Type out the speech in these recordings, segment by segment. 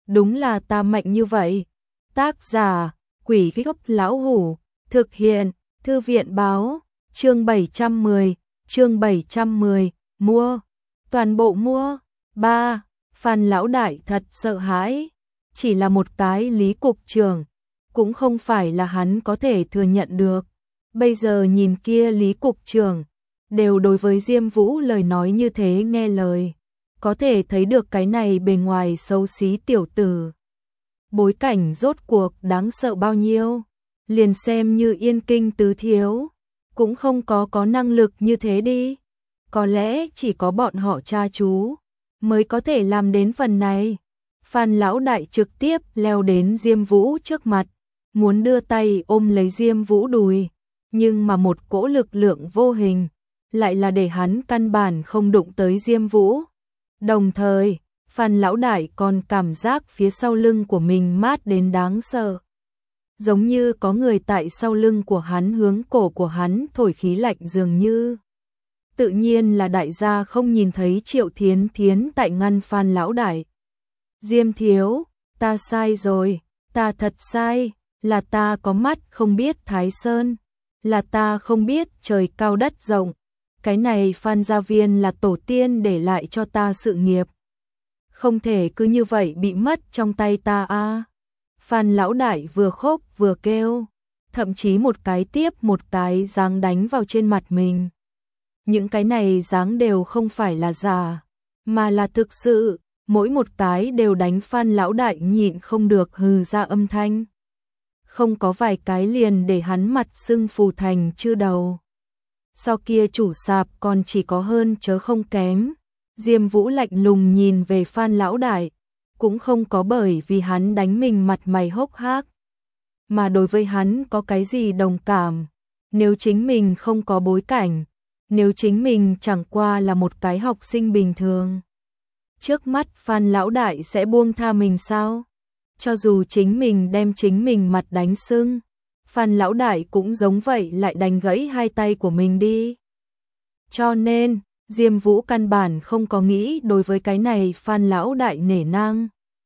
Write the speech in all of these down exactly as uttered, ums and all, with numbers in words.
đúng là ta mạnh như vậy. Tác giả, Quỷ Gốc Lão Hủ, thực hiện, Thư viện báo, chương bảy trăm mười, chương bảy trăm mười, mua, toàn bộ mua. ba. Phan Lão Đại thật sợ hãi, chỉ là một cái Lý cục trưởng, cũng không phải là hắn có thể thừa nhận được. Bây giờ nhìn kia Lý cục trưởng, đều đối với Diêm Vũ lời nói như thế nghe lời, có thể thấy được cái này bề ngoài xấu xí tiểu tử. Bối cảnh rốt cuộc đáng sợ bao nhiêu, liền xem như Yên Kinh tứ thiếu, cũng không có có năng lực như thế đi. Có lẽ chỉ có bọn họ cha chú mới có thể làm đến phần này. Phan Lão Đại trực tiếp leo đến Diêm Vũ trước mặt, muốn đưa tay ôm lấy Diêm Vũ đùi, nhưng mà một cỗ lực lượng vô hình lại là để hắn căn bản không đụng tới Diêm Vũ. Đồng thời, Phan Lão Đại còn cảm giác phía sau lưng của mình mát đến đáng sợ. Giống như có người tại sau lưng của hắn hướng cổ của hắn thổi khí lạnh dường như. Tự nhiên là đại gia không nhìn thấy Triệu Thiến Thiến tại ngăn Phan Lão Đại. Diêm thiếu, ta sai rồi, ta thật sai, là ta có mắt không biết Thái Sơn, là ta không biết trời cao đất rộng. Cái này Phan gia viên là tổ tiên để lại cho ta sự nghiệp, không thể cứ như vậy bị mất trong tay ta a. À. Phan Lão Đại vừa khóc vừa kêu, thậm chí một cái tiếp một cái giáng đánh vào trên mặt mình. Những cái này giáng đều không phải là giả, mà là thực sự, mỗi một cái đều đánh Phan Lão Đại nhịn không được hừ ra âm thanh. Không có vài cái liền để hắn mặt sưng phù thành chư đầu. Sau kia chủ sạp còn chỉ có hơn chớ không kém. Diêm Vũ lạnh lùng nhìn về Phan Lão Đại, cũng không có bởi vì hắn đánh mình mặt mày hốc hác, mà đối với hắn có cái gì đồng cảm. Nếu chính mình không có bối cảnh, nếu chính mình chẳng qua là một cái học sinh bình thường, trước mắt Phan Lão Đại sẽ buông tha mình sao? Cho dù chính mình đem chính mình mặt đánh sưng, Phan Lão Đại cũng giống vậy lại đánh gãy hai tay của mình đi. Cho nên, Diêm Vũ căn bản không có nghĩ đối với cái này Phan Lão Đại nể nang.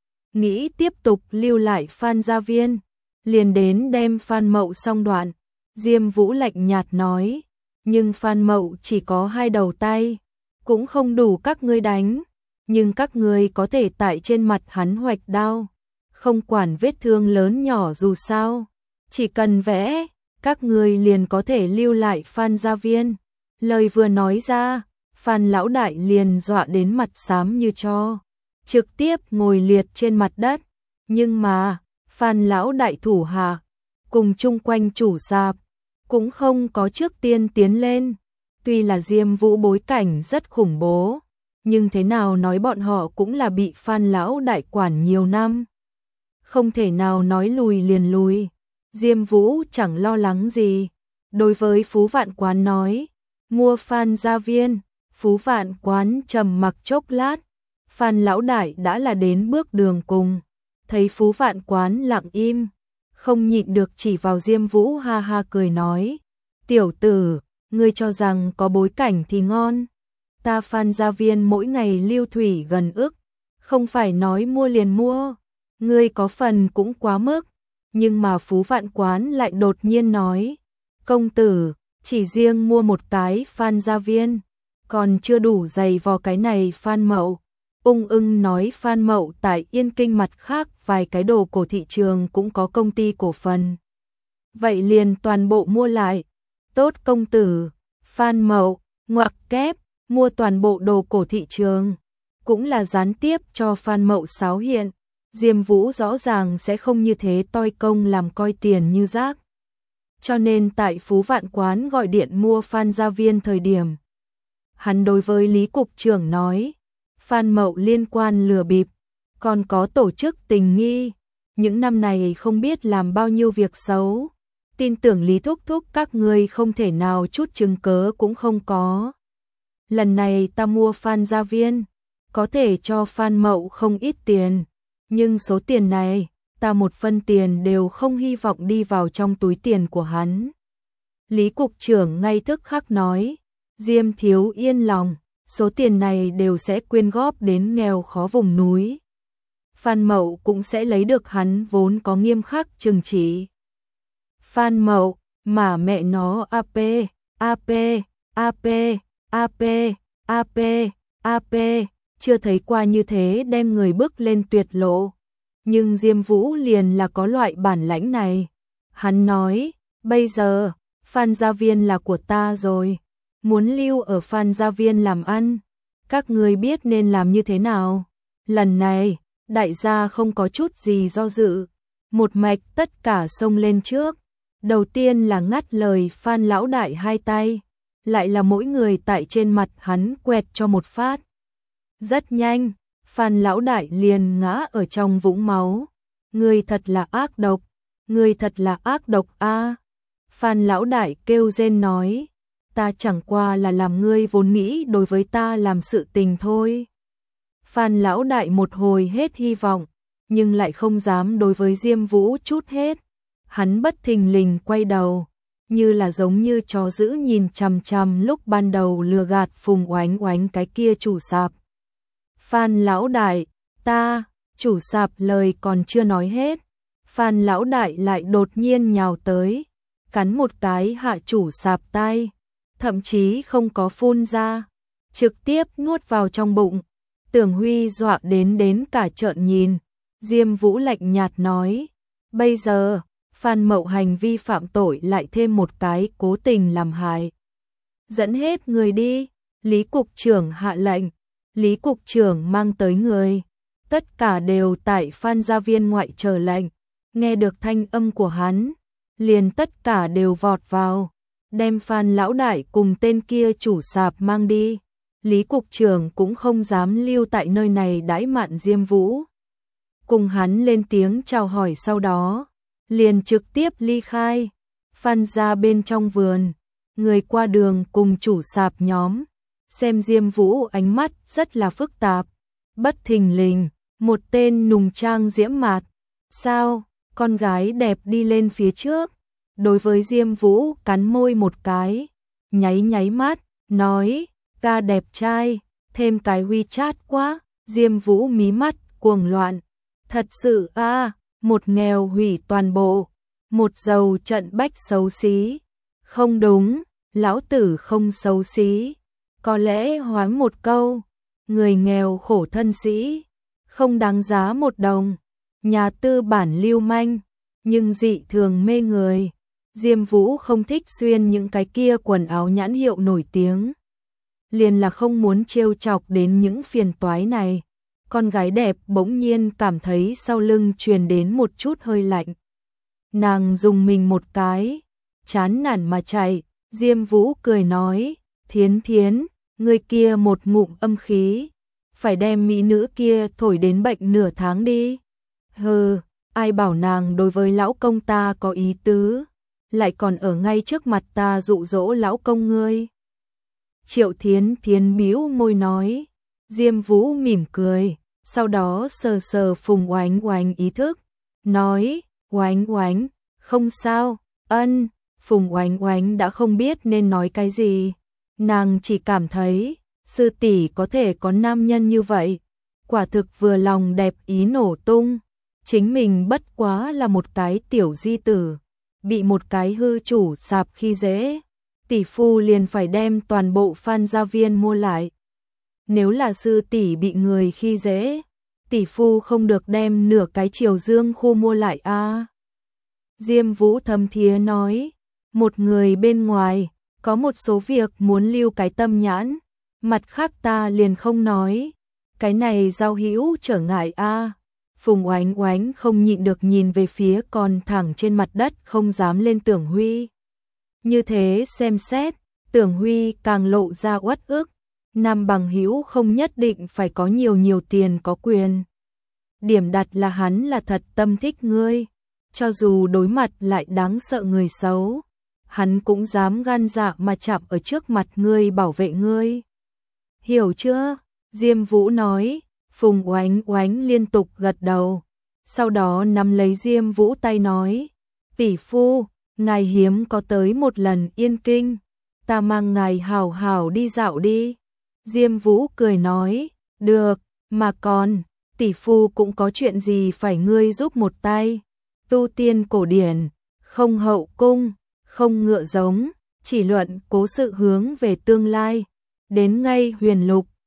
Nghĩ tiếp tục lưu lại Phan gia viên, liền đến đem Phan Mậu xong đoạn. Diêm Vũ lạnh nhạt nói, nhưng Phan Mậu chỉ có hai đầu tay, cũng không đủ các ngươi đánh, nhưng các ngươi có thể tại trên mặt hắn hoạch đao, không quản vết thương lớn nhỏ dù sao, chỉ cần vẽ, các ngươi liền có thể lưu lại Phan gia viên. Lời vừa nói ra, Phan Lão Đại liền dọa đến mặt xám như tro, trực tiếp ngồi liệt trên mặt đất. Nhưng mà, Phan Lão Đại thủ hạ, cùng chung quanh chủ sạp, cũng không có trước tiên tiến lên. Tuy là Diêm Vũ bối cảnh rất khủng bố, nhưng thế nào nói bọn họ cũng là bị Phan Lão Đại quản nhiều năm. Không thể nào nói lùi liền lùi. Diêm Vũ chẳng lo lắng gì. Đối với Phú Vạn Quán nói, mua Phan gia viên. Phú Vạn Quán trầm mặc chốc lát, Phan Lão Đại đã là đến bước đường cùng, thấy Phú Vạn Quán lặng im, không nhịn được chỉ vào Diêm Vũ ha ha cười nói, tiểu tử, ngươi cho rằng có bối cảnh thì ngon, ta Phan gia viên mỗi ngày lưu thủy gần ức, không phải nói mua liền mua, ngươi có phần cũng quá mức. Nhưng mà Phú Vạn Quán lại đột nhiên nói, công tử, chỉ riêng mua một cái Phan gia viên, còn chưa đủ dày vò cái này Phan Mậu. Ung ưng nói Phan Mậu tại Yên Kinh mặt khác vài cái đồ cổ thị trường cũng có công ty cổ phần. Vậy liền toàn bộ mua lại. Tốt công tử, Phan Mậu, ngoặc kép, mua toàn bộ đồ cổ thị trường. Cũng là gián tiếp cho Phan Mậu xáo hiện. Diêm Vũ rõ ràng sẽ không như thế toi công làm coi tiền như rác. Cho nên tại Phú Vạn Quán gọi điện mua Phan gia viên thời điểm, hắn đối với Lý cục trưởng nói, Phan Mậu liên quan lừa bịp, còn có tổ chức tình nghi, những năm này không biết làm bao nhiêu việc xấu, tin tưởng Lý thúc thúc các ngươi không thể nào chút chứng cớ cũng không có. Lần này ta mua Phan gia viên, có thể cho Phan Mậu không ít tiền, nhưng số tiền này, ta một phân tiền đều không hy vọng đi vào trong túi tiền của hắn. Lý cục trưởng ngay tức khắc nói, Diêm thiếu yên lòng, số tiền này đều sẽ quyên góp đến nghèo khó vùng núi. Phan Mậu cũng sẽ lấy được hắn vốn có nghiêm khắc trừng trị. Phan Mậu, mà mẹ nó a pê, a pê, a pê, a pê, a pê, a pê, chưa thấy qua như thế đem người bước lên tuyệt lộ. Nhưng Diêm Vũ liền là có loại bản lãnh này. Hắn nói, bây giờ, Phan Gia Viên là của ta rồi. Muốn lưu ở Phan Gia Viên làm ăn, các người biết nên làm như thế nào. Lần này, đại gia không có chút gì do dự. Một mạch tất cả xông lên trước. Đầu tiên là ngắt lời Phan lão đại hai tay. Lại là mỗi người tại trên mặt hắn quẹt cho một phát. Rất nhanh, Phan lão đại liền ngã ở trong vũng máu. Người thật là ác độc, người thật là ác độc a. Phan lão đại kêu rên nói, ta chẳng qua là làm ngươi vốn nghĩ đối với ta làm sự tình thôi. Phan lão đại một hồi hết hy vọng, nhưng lại không dám đối với Diêm Vũ chút hết. Hắn bất thình lình quay đầu, như là giống như chó dữ nhìn chằm chằm lúc ban đầu lừa gạt Phùng Oánh Oánh cái kia chủ sạp. Phan lão đại, ta, chủ sạp lời còn chưa nói hết. Phan lão đại lại đột nhiên nhào tới, cắn một cái hạ chủ sạp tay, thậm chí không có phun ra, trực tiếp nuốt vào trong bụng. Tưởng Huy dọa đến đến cả trợn nhìn. Diêm Vũ lạnh nhạt nói, bây giờ, Phan Mậu hành vi phạm tội lại thêm một cái cố tình làm hại. Dẫn hết người đi, Lý cục trưởng hạ lệnh. Lý cục trưởng mang tới người, tất cả đều tại Phan Gia Viên ngoại chờ lệnh. Nghe được thanh âm của hắn, liền tất cả đều vọt vào, đem Phan lão đại cùng tên kia chủ sạp mang đi. Lý cục trưởng cũng không dám lưu tại nơi này đãi mạn Diêm Vũ. Cùng hắn lên tiếng chào hỏi, sau đó liền trực tiếp ly khai. Phan gia bên trong vườn, người qua đường cùng chủ sạp nhóm xem Diêm Vũ ánh mắt rất là phức tạp. Bất thình lình, một tên nùng trang diễm mạt, sao, con gái đẹp đi lên phía trước, đối với Diêm Vũ cắn môi một cái, nháy nháy mắt, nói, ca đẹp trai, thêm cái WeChat quá. Diêm Vũ mí mắt cuồng loạn, thật sự a, à, một nghèo hủy toàn bộ, một giàu trận bách xấu xí. Không đúng, lão tử không xấu xí. Có lẽ hoán một câu, người nghèo khổ thân sĩ, không đáng giá một đồng, nhà tư bản lưu manh, nhưng dị thường mê người. Diêm Vũ không thích xuyên những cái kia quần áo nhãn hiệu nổi tiếng, liền là không muốn trêu chọc đến những phiền toái này. Con gái đẹp bỗng nhiên cảm thấy sau lưng truyền đến một chút hơi lạnh. Nàng dùng mình một cái, chán nản mà chạy. Diêm Vũ cười nói, Thiến Thiến, người kia một ngụm âm khí, phải đem mỹ nữ kia thổi đến bệnh nửa tháng đi. Hừ, ai bảo nàng đối với lão công ta có ý tứ, lại còn ở ngay trước mặt ta dụ dỗ lão công ngươi. Triệu Thiến Thiến bĩu môi nói. Diêm Vũ mỉm cười, sau đó sờ sờ Phùng Oánh Oánh ý thức, nói, Oánh Oánh, không sao. Ân. Phùng Oánh Oánh đã không biết nên nói cái gì. Nàng chỉ cảm thấy, sư tỷ có thể có nam nhân như vậy, quả thực vừa lòng đẹp ý nổ tung. Chính mình bất quá là một cái tiểu di tử, bị một cái hư chủ sạp khi dễ, tỷ phu liền phải đem toàn bộ Phan Gia Viên mua lại. Nếu là sư tỷ bị người khi dễ, tỷ phu không được đem nửa cái Triều Dương khu mua lại a. À. Diêm Vũ thầm thía nói, một người bên ngoài, có một số việc muốn lưu cái tâm nhãn, mặt khác ta liền không nói, cái này giao hữu trở ngại a. À. Phùng Oánh Oánh không nhịn được nhìn về phía còn thẳng trên mặt đất không dám lên Tưởng Huy. Như thế xem xét, Tưởng Huy càng lộ ra uất ức. Nam bằng hữu không nhất định phải có nhiều nhiều tiền có quyền. Điểm đặt là hắn là thật tâm thích ngươi, cho dù đối mặt lại đáng sợ người xấu, hắn cũng dám gan dạ mà chạm ở trước mặt ngươi bảo vệ ngươi. Hiểu chưa? Diêm Vũ nói. Phùng Oánh Oánh liên tục gật đầu, sau đó nắm lấy Diêm Vũ tay nói, tỷ phu, ngài hiếm có tới một lần Yên Kinh, ta mang ngài hảo hảo đi dạo đi. Diêm Vũ cười nói, được, mà còn, tỷ phu cũng có chuyện gì phải ngươi giúp một tay. Tu tiên cổ điển, không hậu cung, không ngựa giống, chỉ luận cố sự hướng về tương lai. Đến ngay huyền lục,